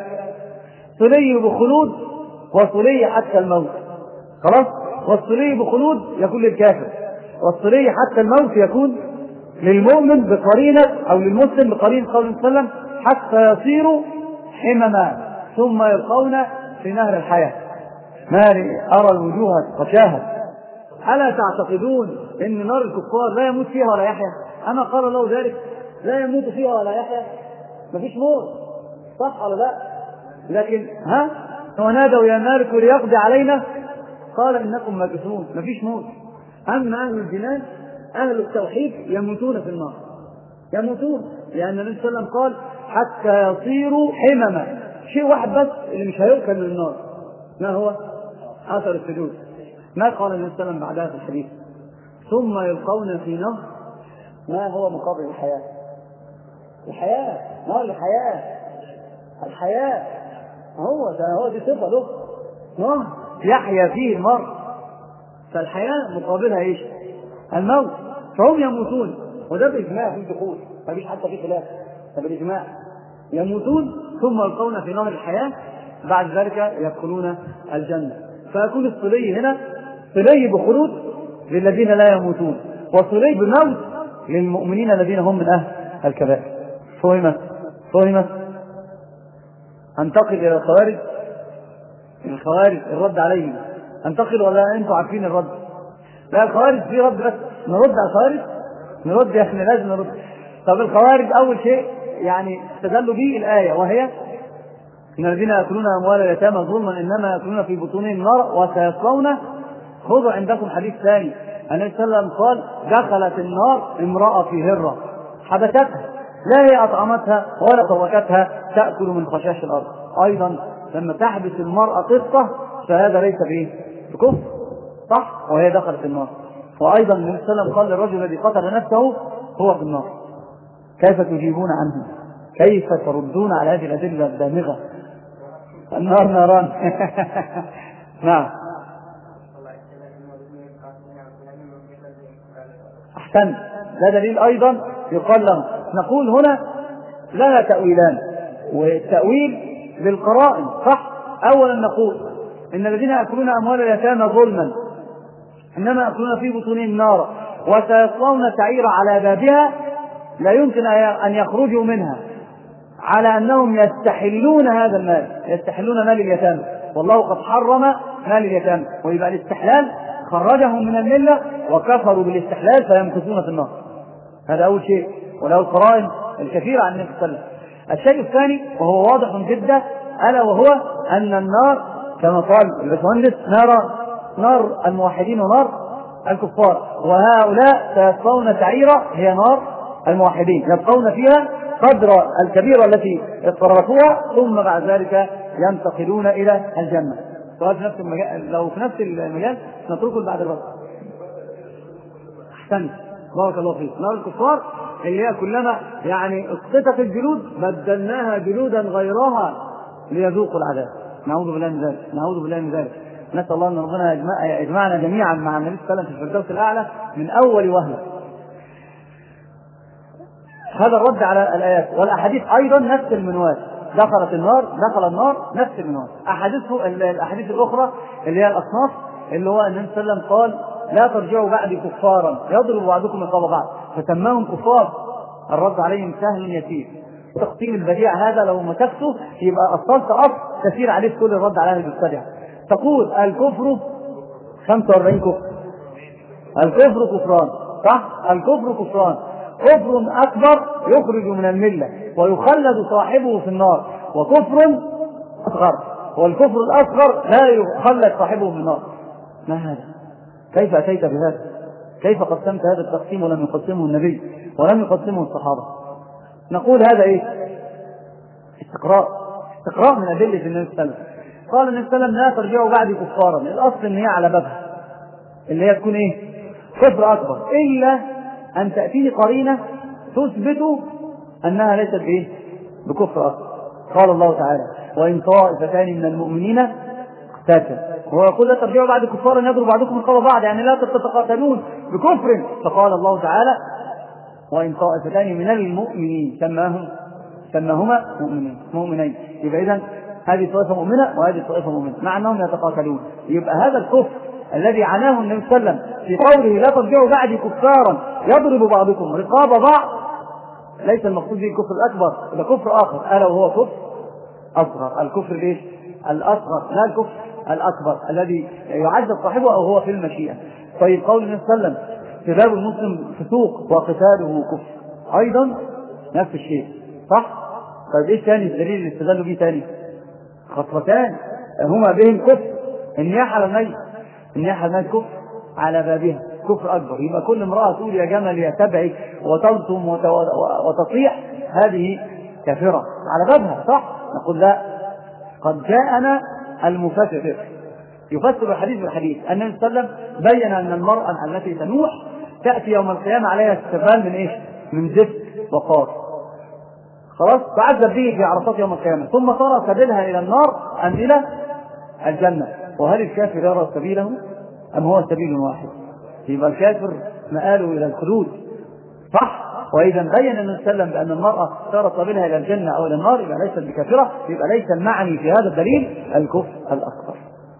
صلي بخلود وصلي حتى الموت. خلاص؟ والصلي بخلود يكون للكافر، والصلي حتى الموت يكون للمؤمن بقرينة أو للمسلم بقرينة قول الله عليه وسلم حتى يصيروا حمما ثم يلقون في نهر الحياة. ما أرى الوجوه تشاهد. ألا تعتقدون أن نار الكفار لا يموت فيها ولا يحيا؟ أما قال الله ذلك لا يموت فيها ولا يحيا، مفيش موت، صح ولا لا؟ لكن ها ونادوا يا مالك ليقضي علينا قال إنكم ماكثون، مفيش موت. أما أهل الجنان أهل التوحيد يموتون في النار، يموتون، لأن النبي صلى الله عليه وسلم قال حتى يصيروا حمما. شيء واحد بس اللي مش هيؤكل من النار، ما هو؟ أثر السجود. ما قال النبي صلى الله عليه وسلم بعدها في الحديث ثم يلقون في نهر ما هو مقابل الحياة؟ الحياة، نار الحياة، الحياة هو ده، هو دي صفة له، نار يحيا فيه المرء. فالحياة مقابلها ايش؟ الموت. فهم يموتون، وده بالإجماع في الدخول، ما فيش حتى في خلاف، ده بالإجماع يموتون ثم يلقون في نار الحياة، بعد ذلك يدخلون الجنة. فيكون الصلي هنا صلي بخلود للذين لا يموتون، وصلي بموت للمؤمنين الذين هم من أهل الكبائر. فهمت؟ فهمت؟ انتقل إلى الخوارج. الخوارج الرد عليهم انتقل ولا أنتم عارفين الرد؟ لا الخوارج في رد، بس نرد على الخوارج، نرد يا احنا لازم نرد. طب الخوارج أول شيء يعني استدلوا به الآية، وهي إن الذين يأكلون أموال اليتامى ظلما إنما يأكلون في بطونهم نار وسيصلون. خذوا عندكم حديث ثاني، النبي صلى الله عليه وسلم قال دخلت النار امرأة في هرة حبستها، لا هي أطعمتها ولا تركتها تأكل من خشاش الأرض. أيضا لما تحبس المرأة قصة فهذا ليس به بكفر، صح؟ وهي دخلت النار. وأيضا النبي صلى الله عليه وسلم قال للرجل الذي قتل نفسه هو في النار. كيف تجيبون عنه؟ كيف تردون على هذه الأدلة الدامغة؟ النار ناران. نعم أحسن، ده دليل أيضا يقال له. نقول هنا لها تأويلان، والتأويل بالقرائن، صح؟ أولا نقول إن الذين يأكلون أموال اليتامى ظلما إنما يأكلون في بطونهم نارا وسيصلون سعيرا على بابها، لا يمكن أن يخرجوا منها، على أنهم يستحلون هذا المال، يستحلون مال اليتامى، والله قد حرم مال اليتامى، ويبقى الاستحلال خرجهم من الملة وكفروا بالاستحلال فيمكثون في النار. هذا أول شيء، وله القرائن الكثيرة عن النبي صلى الله عليه وسلم. الشيء الثاني وهو واضح جدا، ألا وهو أن النار كما قال الباشمهندس نار نار الموحدين ونار الكفار، وهؤلاء سيصلون سعيرا هي نار الموحدين، يبقون فيها قدر الكبيرة التي اضطرفوها ثم بعد ذلك ينتقلون إلى الجنة. سؤال في نفس المجال، لو في نفس المجال نتركه بعد الرد. أحسنت، بارك الله فيك. نار الكفار اللي هي كلما يعني اسقطت الجلود بدلناها جلودا غيرها ليذوقوا العذاب. نعوذ بالله من ذلك، نعوذ بالله من ذلك. نسأل الله أن ربنا يجمع يجمعنا جميعا مع النبي صلى الله عليه وسلم في الفردوس الأعلى من أول وهلة. هذا الرد على الآيات والأحاديث أيضا نفس المنوال. دخلت النار، دخل النار، نفس المنوال. أحاديثه الأحاديث الأخرى اللي هي الأصناف، اللي هو النبي صلى الله عليه وسلم قال لا ترجعوا بعدي كفارا يضرب بعضكم رقاب بعض فسماهم كفار. الرد عليهم سهل يسير. تقسيم البديع هذا لو مسكته يبقى أصلت أصل تسير عليه كل الرد على هذه البديع. تقول الكفر خمسة وأربعين كفر، الكفر كفران، صح؟ الكفر كفران، كفر أكبر يخرج من الملة ويخلد صاحبه في النار، وكفر أصغر والكفر الأصغر لا يخلد صاحبه في النار. ما هذا؟ كيف أتيت بهذا؟ كيف قسمت هذا التقسيم ولم يقسمه النبي ولم يقسمه الصحابة؟ نقول هذا إيه؟ استقراء استقراء من أدلة النبي صلى الله عليه وسلم. قال النبي صلى الله عليه وسلم لا ترجعوا بعدي كفارا، الأصل إن هي على بابها اللي هي تكون إيه؟ كفر أكبر، إلا أن تأتيه قرينة تثبت أنها ليست بإيه؟ بكفر أكبر. قال الله تعالى وإن طائفتان من المؤمنين اقتتلوا، هو يقول لا ترجعوا بعد كفارا يضرب بعضكم رقاب بعض، يعني لا تتقاتلون بكفر. فقال الله تعالى وإن طائفتان من المؤمنين سماهم سماهما مؤمنين مؤمنين، يبقى إذن هذه طائفة مؤمنة وهذه طائفة مؤمنة مع أنهم يتقاتلون. يبقى هذا الكفر الذي عناه النبي صلى الله عليه وسلم في قوله لا ترجعوا بعد كفارا يضرب بعضكم رقاب بعض ليس المقصود به الكفر الأكبر، ده كفر آخر ألا وهو كفر أصغر. الكفر ليش؟ الأصغر لا الكفر الأكبر الذي يعذب صاحبه أو هو في المشيئة. طيب قول النبي صلى الله عليه وسلم سباب المسلم فسوق وقتاله كفر، أيضا نفس الشيء صح؟ طيب إيش ثاني الدليل اللي استدلوا به ثاني؟ خطوتان هما بهم كفر، النياحة على الميت، النياحة على الميت كفر على بابها كفر أكبر. يبقى كل امرأة تقول يا جمل يا تبعي وتلطم وتطيح هذه كافرة على بابها صح؟ نقول لا، قد جاءنا المفسر يفسر الحديث بالحديث. النبي صلى الله عليه وسلم بين أن المرأة التي تنوح تأتي يوم القيامة عليها استقبال من إيش؟ من زفت وقار، خلاص تعذب به في عرصات يوم القيامة، ثم ترى سبيلها إلى النار أم إلى الجنة. وهل الكافر يرى سبيله أم هو سبيل واحد؟ يبقى الكافر مآله إلى الخلود صح؟ وإذا بين النبي صلى الله عليه وسلم بأن المرأة ترى سبيلها إلى الجنة أو إلى النار يبقى ليست بكافرة، يبقى ليس المعني في هذا الدليل الكفر الأكبر.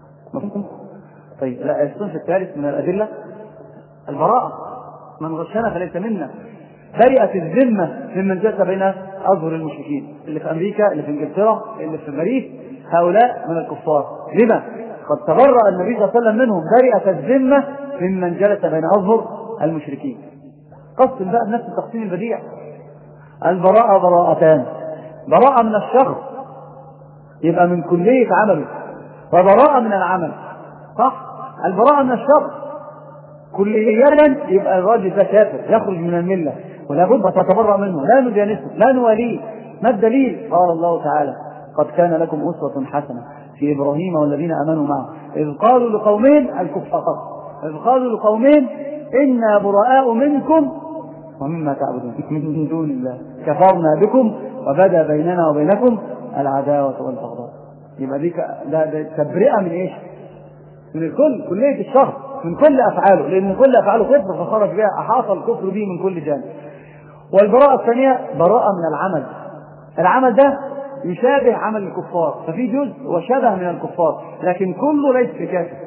طيب لا الصنف الثالث من الأدلة البراءة، من غشنا فليس منا. برئت الذمة ممن جلس بين أظهر المشركين اللي في أمريكا اللي في إنجلترا اللي في المريخ، هؤلاء من الكفار. لما؟ قد تبرأ النبي صلى الله عليه وسلم منهم. برئت الذمة ممن جلس بين أظهر المشركين. قسم بقى بنفس التقسيم البديع. البراءة براءتان، براءة من الشخص يبقى من كلية عمله، وبراءة من العمل صح؟ البراءة من الشخص كليا يبقى الراجل ده كافر يخرج من الملة ولا بد تتبرأ منه، لا نجانسه لا نواليه. ما الدليل؟ قال الله تعالى قد كان لكم أسوة حسنة في إبراهيم والذين آمنوا معه إذ قالوا لقومهم الكفار إذ قالوا لقومهم إنا براء منكم ومما تعبدون من دون الله كفرنا بكم وبدا بيننا وبينكم العداوة والبغضاء. يبقى دي تبرئة من إيش؟ من الكل، كلية الشر من كل أفعاله، لأن كل أفعاله كفر فخرج بها أحاط الكفر به من كل جانب. والبراءة الثانية براءة من العمل. العمل ده يشابه عمل الكفار، ففي جزء وشبه من الكفار لكن كله ليس بكافر.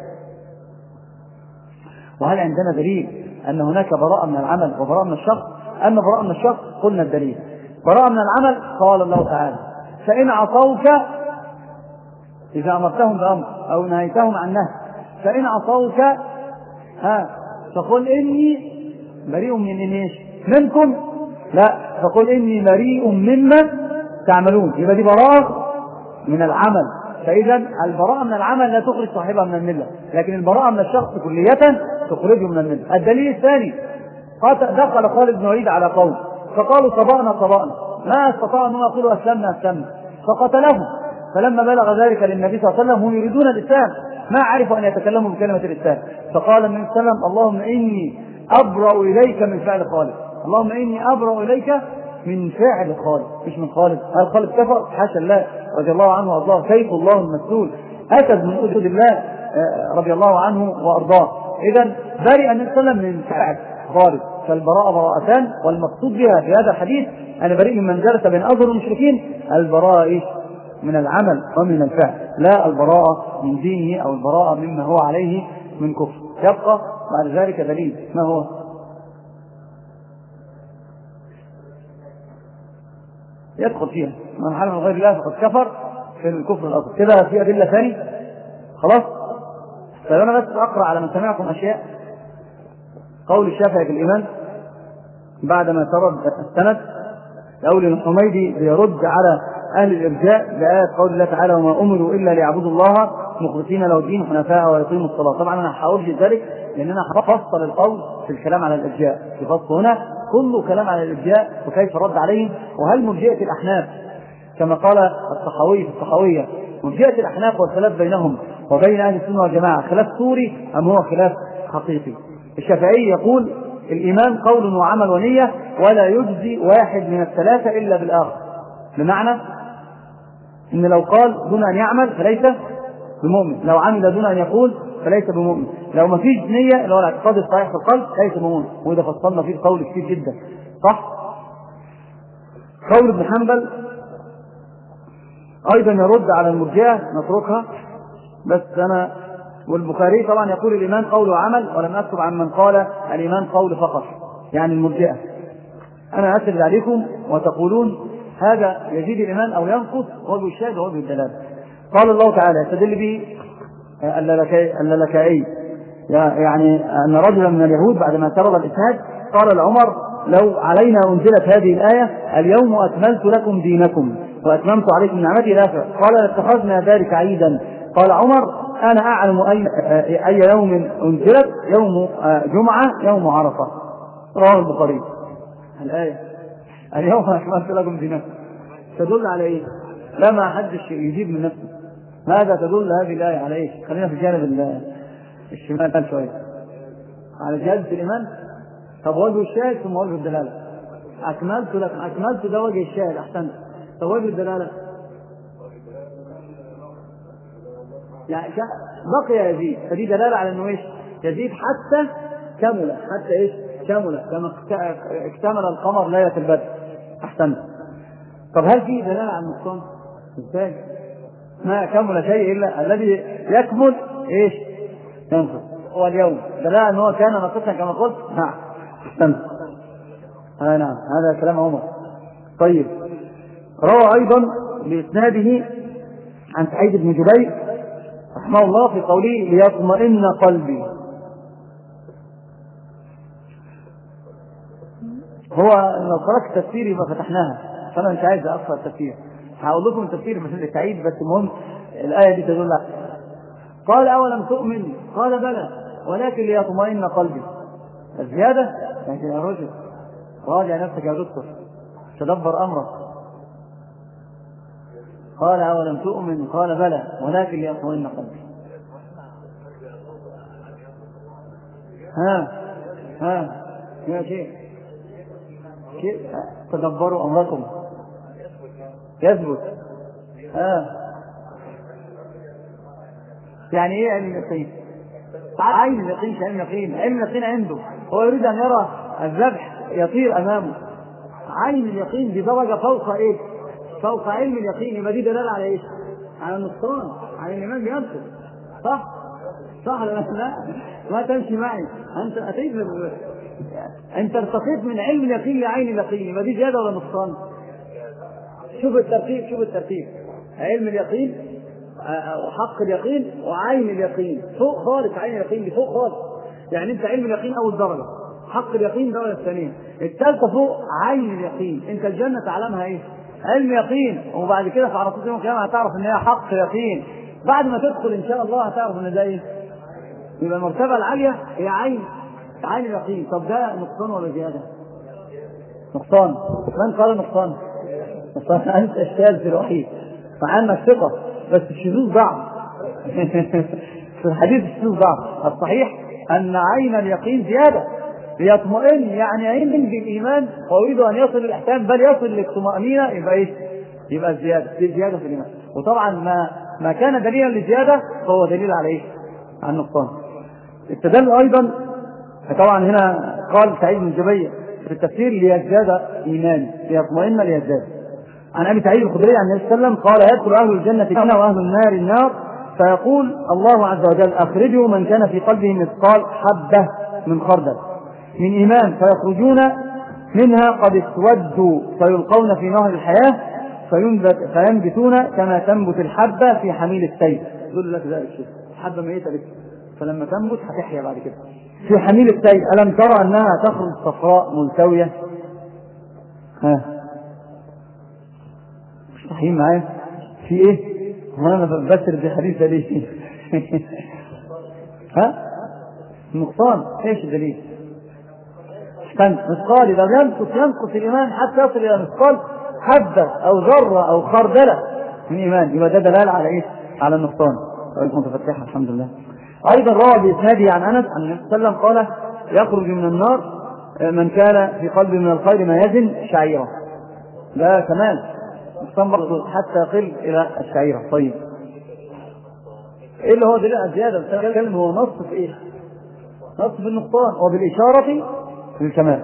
وهل عندنا دليل أن هناك براءة من العمل وبراءة من الشخص؟ أما براءة من الشخص قلنا الدليل. براءة من العمل قال الله تعالى فإن عصوك إذا أمرتهم بأمر أو نهيتهم عن نهي فإن عصوك ها فقل إني بريء من إيش منكم لا فقل إني بريء مما تعملون. يبقى دي براءة من العمل. فإذا البراءة من العمل لا تخرج صاحبها من الملة، لكن البراءة من الشخص كلية تخرجه من الملة. الدليل الثاني دخل خالد بن الوليد على قوم فقالوا صبأنا صبأنا ما استطاعوا أن يقولوا أسلمنا أسلمنا فقتلهم. فلما بلغ ذلك للنبي صلى الله عليه وسلم هم يريدون الإسلام ما عرفوا أن يتكلموا بكلمة الإسلام، فقال النبي صلى الله عليه وسلم اللهم إني أبرأ إليك من فعل خالد، اللهم إني أبرأ إليك من فعل خالد مش من خالد. هل خالد كفر؟ حاشا الله رضي الله عنه وارضاه، سيف الله المسلول أسد من أسد الله رضي الله عنه وارضاه. إذا برئ النبي صلى الله عليه وسلم من فعل خالد. فالبراءة براءتان، والمقصود بها في هذا الحديث أنا بريء من جلس بين أظهر المشركين. البراءة إيش؟ من العمل ومن الفعل، لا البراءة من دينه أو البراءة مما هو عليه من كفر. يبقى بعد ذلك دليل ما هو؟ يدخل فيها من حلف غير الله فقد كفر في الكفر الأصغر. كده في أدلة ثاني خلاص. فأنا بس أقرأ على من سمعكم أشياء. قول الشافعي في الإيمان بعدما ترد السند الأول الحميدي بيرد على أهل الإرجاء بآية قول الله تعالى وما أمروا إلا ليعبدوا الله مخلصين له الدين حنفاء ويقيموا الصلاة. طبعا أنا هحاول ذلك لأن أنا هفصل القول في الكلام على الإرجاء، في فصل هنا كله كلام على الإرجاء وكيف رد عليهم، وهل مرجئة الأحناف كما قال الطحاوي في الطحاوية مرجئة الأحناف والخلاف بينهم وبين أهل السنة والجماعة خلاف سوري أم هو خلاف حقيقي؟ الشافعي يقول الإيمان قول وعمل ونية ولا يجزي واحد من الثلاثة إلا بالآخر، بمعنى إن لو قال دون أن يعمل فليس بمؤمن، لو عمل دون أن يقول فليس بمؤمن، لو ما فيش نية اللي هو الاعتقاد الصحيح في القلب ليس بمؤمن، وإذا فصلنا فيه القول كتير جدا صح. قول ابن حنبل أيضا يرد على المرجئة نتركها بس أنا، والبخاري طبعا يقول الإيمان قول وعمل ولم أكتب عن من قال الإيمان قول فقط يعني المرجئة. أنا أسرد عليكم وتقولون هذا يزيد الإيمان أو ينقص وجه الشاهد ووجه الدلالة. قال الله تعالى يستدل به اللالكائي يعني أن رجلا من اليهود بعدما ترد الإسناد قال لعمر لو علينا أنزلت هذه الآية اليوم أكملت لكم دينكم وأتممت عليكم نعمتي لا قال لاتخذنا ذلك عيدا. قال عمر أنا أعلم أي, أي يوم أنزلت يوم جمعة يوم عرفة. رواه البخاري. الآية اليوم أكملت لكم دينكم تدل على إيه؟ لا ما حدش يجيب من نفسه. ماذا تدل هذه الآية على إيه؟ خلينا في جانب الشمال شوية على جهاز الإيمان. طب وجه الشاهد ثم وجه الدلالة. أكملت لكم أكملت ده وجه الشاهد أحسنت. طب وجه الدلالة يعني بقي يزيد فدي دلالة على أنه إيش يزيد حتى كمل حتى إيش كمل كما اكتمل القمر ليلة البدر. أحسنت. طب هل في دلالة على النقصان؟ إزاي؟ ما كمل شيء إلا الذي يكمل إيش ينقص. واليوم دلالة أنه كان ناقصا كما قلت. نعم أحسنت. آه نعم هذا كلام عمر. طيب روى أيضا بإسناده عن سعيد بن جبير رحمه الله في قوله ليطمئن قلبي. هو لو قرأت التفسير يبقى فتحناها فأنا مش عايز أقرأ التفسير هقول لكم التفسير مثل سعيد بس المهم الآية دي تدل على قال أولم تؤمن قال بلى ولكن ليطمئن قلبي. الزيادة يعني يا رجل راجع نفسك يا دكتور تدبر أمرك. قال أولم تؤمن قال بلى ولكن ليطمئن قلبي. ها ها يا شيخ شيء تدبروا أمركم يثبت. ها يعني ايه علم اليقين؟ عين اليقين مش علم اليقين. علم اليقين عنده هو يريد ان يرى الذبح يطير امامه. عين اليقين دي درجه فوق ايه؟ فوق علم اليقين. يبقى دي دلاله على ايش؟ على النصران على الايمان بينصر. صح صح لا لا ما تمشي معي انت اتيت انت ارتقيت من علم اليقين لعين اليقين. يبقى دي زياده ولا نقصان؟ شوف الترتيب شوف الترتيب علم اليقين وحق اليقين وعين اليقين فوق خالص. عين اليقين دي فوق خالص يعني انت علم اليقين اول درجه حق اليقين درجه الثانيه الثالثه فوق عين اليقين. انت الجنه تعلمها ايه؟ علم يقين. وبعد كده في عرصات يوم القيامه هتعرف ان هي حق يقين. بعد ما تدخل ان شاء الله هتعرف ان ده ايه. يبقى المرتبه العاليه هي عين عين اليقين. طب ده نقصان ولا زياده؟ نقصان. من قال نقصان؟ نقصان انت الشاذ في الوحيد مع انك ثقه بس الشذوذ ضعف. في الحديث الشذوذ ضعف. الصحيح ان عين اليقين زياده ليطمئن يعني يؤمن بالايمان ويريد ان يصل للاحسان بل يصل للطمانينه. يبقى ايه؟ يبقى الزياده دي زياده في الايمان. وطبعا ما ما كان دليلا للزياده فهو دليل على ايه؟ على النقصان. استدل ايضا طبعا هنا قال سعيد بن جبير في التفسير ليزداد ايمان ليطمئن ليزداد. عن ابي سعيد الخدري عن النبي صلى الله عليه وسلم قال يدخل اهل الجنه الجنه واهل النار النار فيقول الله عز وجل اخرجوا من كان في قلبه مثقال حبه من خردل من ايمان فيخرجون منها قد اسودوا فيلقون في نهر الحياه فينبت فينبتون كما تنبت الحبه في حميل السيل. يقول لك ذلك الشيء الحبه ميته لسه فلما تنبت هتحيا بعد كده في حميل السيل. الم ترى انها تخرج صفراء ملتويه ها مش صحيح معايا في ايه؟ وانا ببشر بحديث ده ليه؟ ها النقصان ايش الدليل؟ استنى مثقال اذا ينقص ينقص الايمان حتى يصل الى مثقال حبه او ذره او خردله من ايمان، يبقى ده دلاله على ايه؟ على النقصان. طيب متفتحه الحمد لله. ايضا روى باسناده عن انس ان النبي صلى الله عليه وسلم قال يخرج من النار من كان في قلبه من الخير ما يزن شعيره. لا كمال مستنبط حتى يقل الى الشعيره. طيب ايه اللي هو دليل الزياده؟ بتتكلم هو نص في ايه؟ نص في النقصان وبالاشاره للكمال.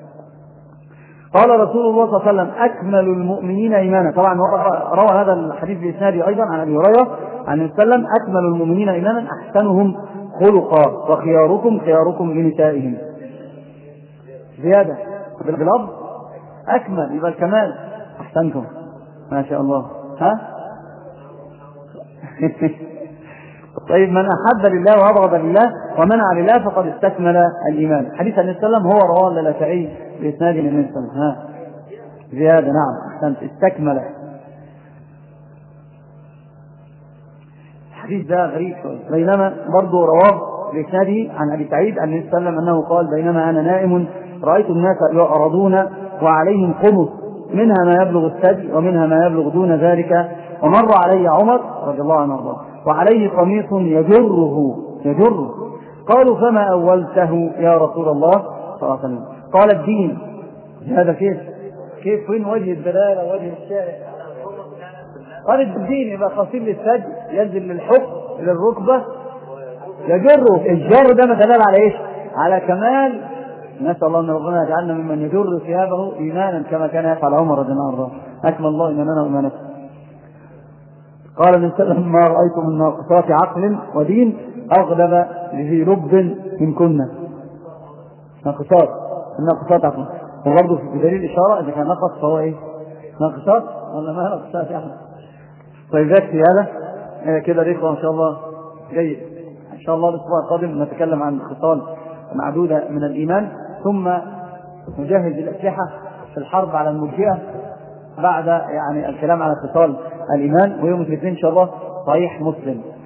قال رسول الله صلى الله عليه وسلم اكمل المؤمنين ايمانا. طبعا روى هذا الحديث باسناده ايضا عن ابي هريره عن النبي صلى الله عليه وسلم اكمل المؤمنين ايمانا احسنهم خلقا وخياركم خياركم لنسائهم. زياده باللفظ اكمل يبقى الكمال. احسنتم ما شاء الله. ها طيب من احب لله وابغض لله ومنع لله فقد استكمل الايمان. حديث النبي صلى الله عليه وسلم هو رواه اللالكائي باسناد النبي صلى الله عليه وسلم. ها زياده نعم احسنت استكمل. الحديث ده غريب شويه. بينما برضه رواه باسناده عن ابي سعيد عن النبي صلى الله عليه وسلم انه قال بينما انا نائم رايت الناس يعرضون وعليهم قمص منها ما يبلغ الثدي ومنها ما يبلغ دون ذلك، ومر علي عمر رضي الله عنه وارضاه وعليه قميص يجره يجره. قالوا فما أولته يا رسول الله صلى الله عليه وسلم؟ قال الدين. هذا كيف كيف وين وجه الدلالة وجه الشارع؟ قال الدين يبقى قصير للثدي ينزل للحق للركبة يجره. الجر ده دلالة على ايش؟ على كمال. نسأل الله ان ربنا يجعلنا ممن يجر ثيابه ايمانا كما كان يفعل عمر رضي الله عنه. اكمل الله ايماننا وايمانكم. قال النبي صلى الله عليه وسلم ما رأيت من ناقصات عقل ودين أغلب لذي لب منكن. ناقصات الناقصات عقل وبرضه في دليل إشارة إذا كان نقص فهو إيه؟ ناقصات ولا ما ناقصات عقل. طيب ذاك هذا كده الإخوة إن شاء الله جيد. إن شاء الله الأسبوع القادم نتكلم عن خصال معدودة من الإيمان ثم نجهز الأسلحة في الحرب على المرجئة بعد يعني الكلام على خصال الإيمان. ويوم الاثنين إن شاء الله صحيح مسلم.